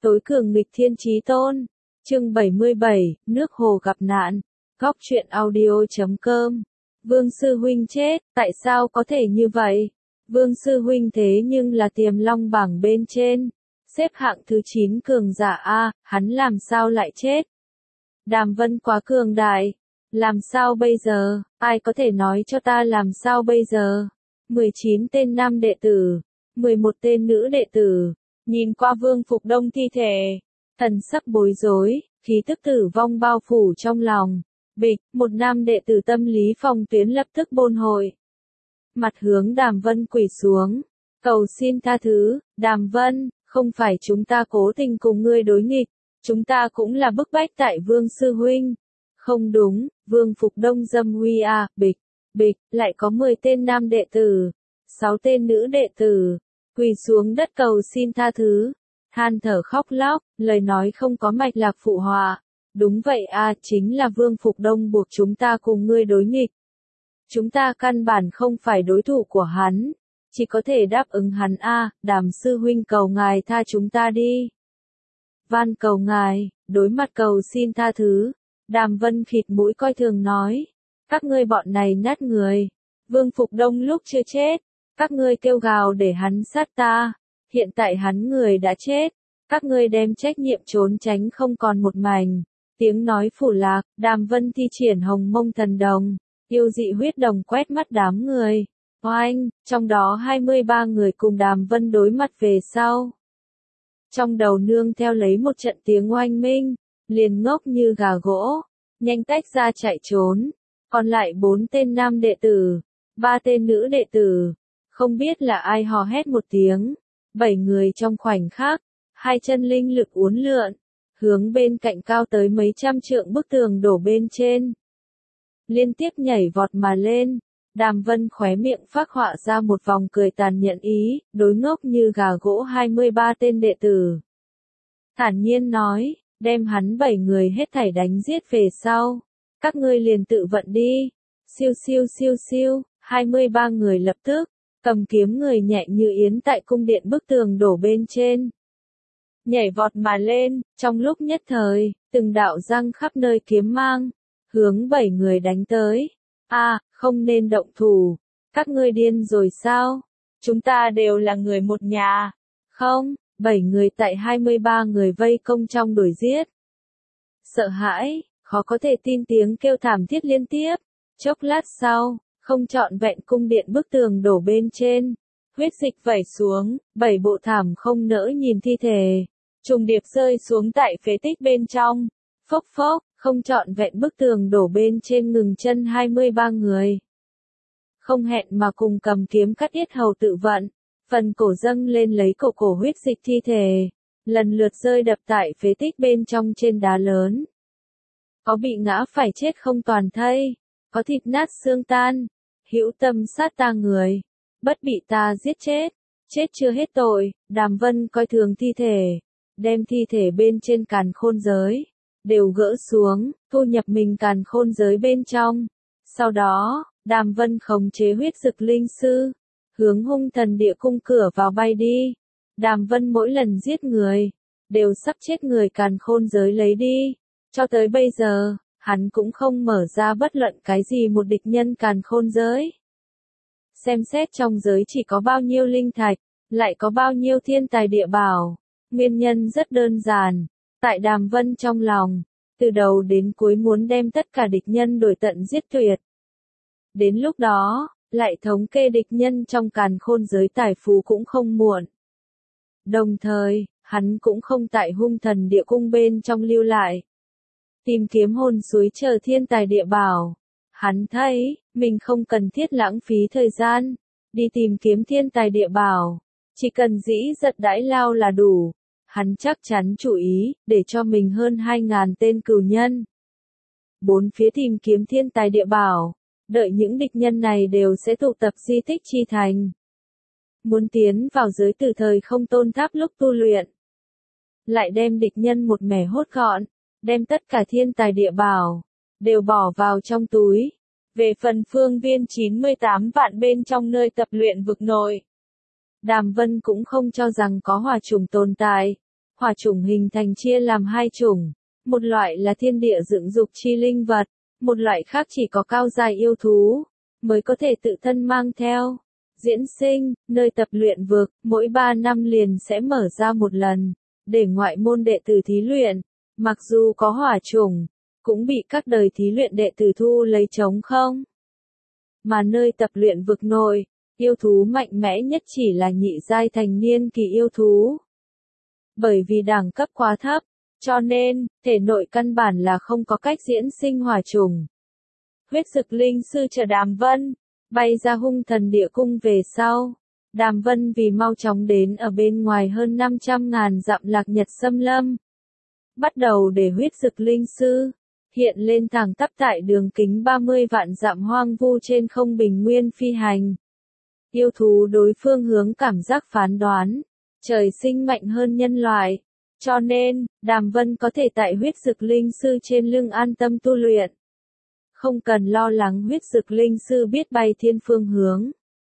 Tối cường nghịch thiên chí tôn. Chương 77, nước hồ gặp nạn. Góc truyện audio.com. Vương sư huynh chết, tại sao có thể như vậy? Vương sư huynh thế nhưng là Tiềm Long bảng bên trên, xếp hạng thứ 9 cường giả a, hắn làm sao lại chết? Đàm Vân quá cường đại, làm sao bây giờ? Ai có thể nói cho ta làm sao bây giờ? 19 tên nam đệ tử, 11 tên nữ đệ tử, nhìn qua Vương Phục Đông thi thể, thần sắc bối rối, khí tức tử vong bao phủ trong lòng. Bịch, một nam đệ tử tâm lý phòng tuyến lập tức bôn hội. Mặt hướng Đàm Vân quỳ xuống, cầu xin tha thứ, Đàm Vân, không phải chúng ta cố tình cùng ngươi đối nghịch, chúng ta cũng là bức bách tại Vương sư huynh. Không đúng, Vương Phục Đông dâm uy à, bịch, bịch, lại có 10 tên nam đệ tử, 6 tên nữ đệ tử, quỳ xuống đất cầu xin tha thứ, than thở khóc lóc, lời nói không có mạch lạc phụ họa. Đúng vậy à, chính là Vương Phục Đông buộc chúng ta cùng ngươi đối nghịch. Chúng ta căn bản không phải đối thủ của hắn, chỉ có thể đáp ứng hắn a, Đàm sư huynh cầu ngài tha chúng ta đi. Van cầu ngài, đối mặt cầu xin tha thứ, Đàm Vân khịt mũi coi thường nói, các ngươi bọn này nát người, Vương Phục Đông lúc chưa chết, các ngươi kêu gào để hắn sát ta, hiện tại hắn người đã chết, các ngươi đem trách nhiệm trốn tránh không còn một mảnh. Tiếng nói phủ lạc, Đàm Vân thi triển hồng mông thần đồng, yêu dị huyết đồng quét mắt đám người. Oanh, trong đó 23 người cùng Đàm Vân đối mặt về sau. Trong đầu nương theo lấy một trận tiếng oanh minh, liền ngốc như gà gỗ, nhanh tách ra chạy trốn. Còn lại 4 tên nam đệ tử, 3 tên nữ đệ tử, không biết là ai hò hét một tiếng. 7 người trong khoảnh khắc, hai chân linh lực uốn lượn, hướng bên cạnh cao tới mấy trăm trượng bức tường đổ bên trên. Liên tiếp nhảy vọt mà lên, Đàm Vân khóe miệng phác họa ra một vòng cười tàn nhẫn ý, đối ngốc như gà gỗ 23 tên đệ tử. Thản nhiên nói, đem hắn 7 người hết thảy đánh giết về sau. Các ngươi liền tự vận đi. Siêu siêu siêu siêu, 23 người lập tức, cầm kiếm người nhẹ như yến tại cung điện bức tường đổ bên trên. Nhảy vọt mà lên, trong lúc nhất thời, từng đạo răng khắp nơi kiếm mang, hướng 7 người đánh tới. A, không nên động thủ, các ngươi điên rồi sao? Chúng ta đều là người một nhà. Không, 7 người tại 23 người vây công trong đuổi giết. Sợ hãi, khó có thể tin tiếng kêu thảm thiết liên tiếp. Chốc lát sau, không trọn vẹn cung điện bức tường đổ bên trên, huyết dịch vẩy xuống, 7 bộ thảm không nỡ nhìn thi thể, trùng điệp rơi xuống tại phế tích bên trong. Phốc phốc, không trọn vẹn bức tường đổ bên trên ngừng chân 23 người. Không hẹn mà cùng cầm kiếm cắt yết hầu tự vận, phần cổ dâng lên lấy cổ huyết dịch thi thể, lần lượt rơi đập tại phế tích bên trong trên đá lớn. Có bị ngã phải chết không toàn thây, có thịt nát xương tan, hữu tâm sát ta người, bất bị ta giết chết, chết chưa hết tội. Đàm Vân coi thường thi thể, đem thi thể bên trên càn khôn giới đều gỡ xuống, thu nhập mình càn khôn giới bên trong. Sau đó, Đàm Vân khống chế huyết dực linh sư, hướng hung thần địa cung cửa vào bay đi. Đàm Vân mỗi lần giết người, đều sắp chết người càn khôn giới lấy đi. Cho tới bây giờ, hắn cũng không mở ra bất luận cái gì một địch nhân càn khôn giới. Xem xét trong giới chỉ có bao nhiêu linh thạch, lại có bao nhiêu thiên tài địa bảo. Nguyên nhân rất đơn giản. Tại Đàm Vân trong lòng, từ đầu đến cuối muốn đem tất cả địch nhân đuổi tận giết tuyệt. Đến lúc đó, lại thống kê địch nhân trong càn khôn giới tài phú cũng không muộn. Đồng thời, hắn cũng không tại hung thần địa cung bên trong lưu lại. Tìm kiếm hồn suối chờ thiên tài địa bảo. Hắn thấy, mình không cần thiết lãng phí thời gian, đi tìm kiếm thiên tài địa bảo. Chỉ cần dĩ giật đãi lao là đủ. Hắn chắc chắn chủ ý, để cho mình hơn 2.000 tên cừu nhân. 4 phía tìm kiếm thiên tài địa bảo, đợi những địch nhân này đều sẽ tụ tập di tích chi thành. Muốn tiến vào giới từ thời không tôn tháp lúc tu luyện. Lại đem địch nhân một mẻ hốt gọn, đem tất cả thiên tài địa bảo, đều bỏ vào trong túi. Về phần phương viên 98 vạn bên trong nơi tập luyện vực nội. Đàm Vân cũng không cho rằng có hỏa trùng tồn tại. Hỏa chủng hình thành chia làm hai chủng, một loại là thiên địa dựng dục chi linh vật, một loại khác chỉ có cao giai yêu thú mới có thể tự thân mang theo. Diễn sinh, nơi tập luyện vực, mỗi 3 năm liền sẽ mở ra một lần, để ngoại môn đệ tử thí luyện. Mặc dù có hỏa chủng, cũng bị các đời thí luyện đệ tử thu lấy trống không. Mà nơi tập luyện vực nội, yêu thú mạnh mẽ nhất chỉ là nhị giai thành niên kỳ yêu thú. Bởi vì đẳng cấp quá thấp, cho nên, thể nội căn bản là không có cách diễn sinh hỏa chủng. Huyết Dực Linh Sư chờ Đàm Vân bay ra Hung Thần Địa Cung về sau. Đàm Vân vì mau chóng đến ở bên ngoài hơn 500.000 dặm Lạc Nhật Xâm Lâm. Bắt đầu để Huyết Dực Linh Sư hiện lên thẳng tắp tại đường kính 30 vạn dặm hoang vu trên không bình nguyên phi hành. Yêu thú đối phương hướng cảm giác phán đoán, trời sinh mạnh hơn nhân loại, cho nên, Đàm Vân có thể tại Huyết Dực Linh Sư trên lưng an tâm tu luyện. Không cần lo lắng Huyết Dực Linh Sư biết bay thiên phương hướng.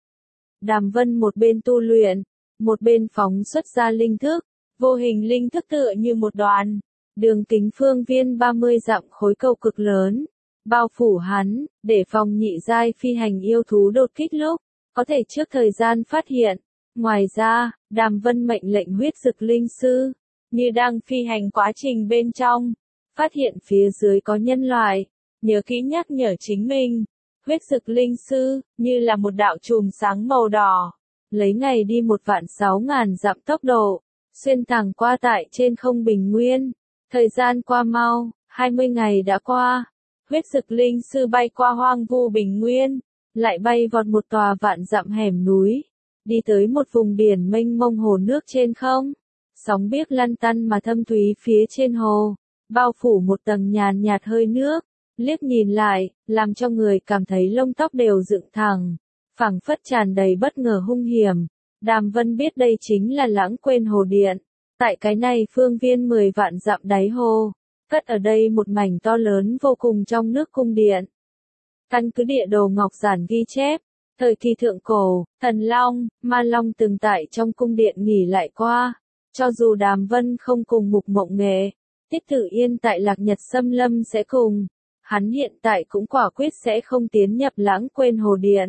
Đàm Vân một bên tu luyện, một bên phóng xuất ra linh thức, vô hình linh thức tựa như một đoàn, đường kính phương viên 30 dặm khối cầu cực lớn, bao phủ hắn, để phòng nhị giai phi hành yêu thú đột kích lúc, có thể trước thời gian phát hiện. Ngoài ra, Đàm Vân mệnh lệnh Huyết Dực Linh Sư, như đang phi hành quá trình bên trong, phát hiện phía dưới có nhân loại, nhớ kỹ nhắc nhở chính mình. Huyết Dực Linh Sư, như là một đạo chùm sáng màu đỏ, lấy ngày đi 1.600.000 dặm tốc độ, xuyên thẳng qua tại trên không bình nguyên. Thời gian qua mau, 20 ngày đã qua. Huyết Dực Linh Sư bay qua hoang vu bình nguyên, lại bay vọt một tòa vạn dặm hẻm núi, đi tới một vùng biển mênh mông hồ nước trên không. Sóng biếc lăn tăn mà thâm thúy phía trên hồ, bao phủ một tầng nhàn nhạt hơi nước, liếc nhìn lại, làm cho người cảm thấy lông tóc đều dựng thẳng, phảng phất tràn đầy bất ngờ hung hiểm. Đàm Vân biết đây chính là Lãng Quên Hồ Điện, tại cái này phương viên 10 vạn dặm đáy hồ, cất ở đây một mảnh to lớn vô cùng trong nước cung điện. Căn cứ địa đồ ngọc giản ghi chép, thời kỳ thượng cổ, Thần Long, Ma Long từng tại trong cung điện nghỉ lại qua. Cho dù Đàm Vân không cùng Mục Mộng Nghệ, Tiết Tử Yên tại Lạc Nhật Xâm Lâm sẽ cùng, hắn hiện tại cũng quả quyết sẽ không tiến nhập Lãng Quên Hồ Điện.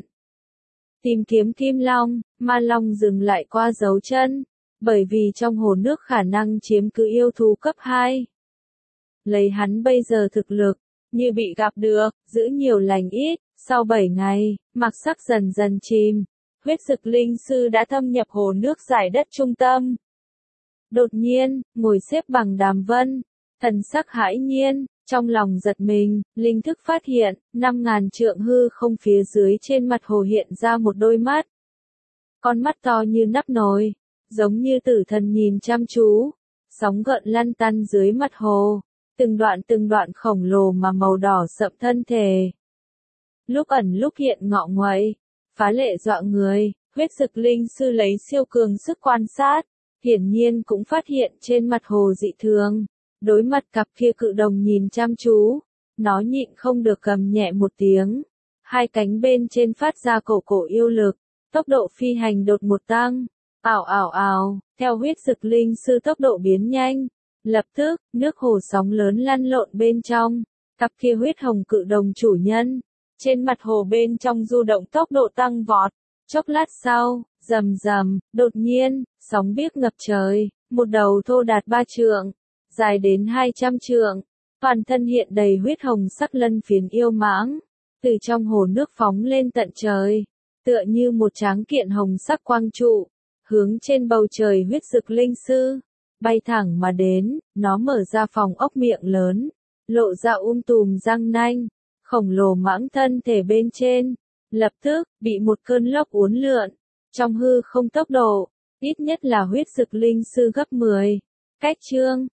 Tìm kiếm Kim Long, Ma Long dừng lại qua dấu chân, bởi vì trong hồ nước khả năng chiếm cứ yêu thú cấp 2. Lấy hắn bây giờ thực lực, như bị gặp được, giữ nhiều lành ít, sau 7 ngày, mặc sắc dần dần chìm, Huyết Dực Linh Sư đã thâm nhập hồ nước giải đất trung tâm. Đột nhiên, ngồi xếp bằng Đàm Vân, thần sắc hãi nhiên, trong lòng giật mình, linh thức phát hiện, 5.000 trượng hư không phía dưới trên mặt hồ hiện ra một đôi mắt. Con mắt to như nắp nồi, giống như tử thần nhìn chăm chú, sóng gợn lăn tăn dưới mặt hồ, từng đoạn khổng lồ mà màu đỏ sậm thân thể. Lúc ẩn lúc hiện ngọ nguậy, phá lệ dọa người, Huyết Dực Linh Sư lấy siêu cường sức quan sát, hiển nhiên cũng phát hiện trên mặt hồ dị thường. Đối mặt cặp kia cự đồng nhìn chăm chú, nó nhịn không được gầm nhẹ một tiếng. Hai cánh bên trên phát ra cổ yêu lực, tốc độ phi hành đột một tăng. Ảo ảo ảo, theo Huyết Dực Linh Sư tốc độ biến nhanh. Lập tức, nước hồ sóng lớn lăn lộn bên trong. Cặp kia huyết hồng cự đồng chủ nhân, trên mặt hồ bên trong du động tốc độ tăng vọt. Chốc lát sau, rầm rầm, đột nhiên, sóng biếc ngập trời, một đầu thô đạt 3 trượng, dài đến 200 trượng, toàn thân hiện đầy huyết hồng sắc lân phiến yêu mãng, từ trong hồ nước phóng lên tận trời, tựa như một tráng kiện hồng sắc quang trụ, hướng trên bầu trời Huyết Dực Linh Sư, bay thẳng mà đến. Nó mở ra phòng ốc miệng lớn, lộ ra tùm răng nanh, khổng lồ mãng thân thể bên trên, lập tức, bị một cơn lốc uốn lượn, trong hư không tốc độ, ít nhất là Huyết Dực Linh Sư gấp 10. Cách chương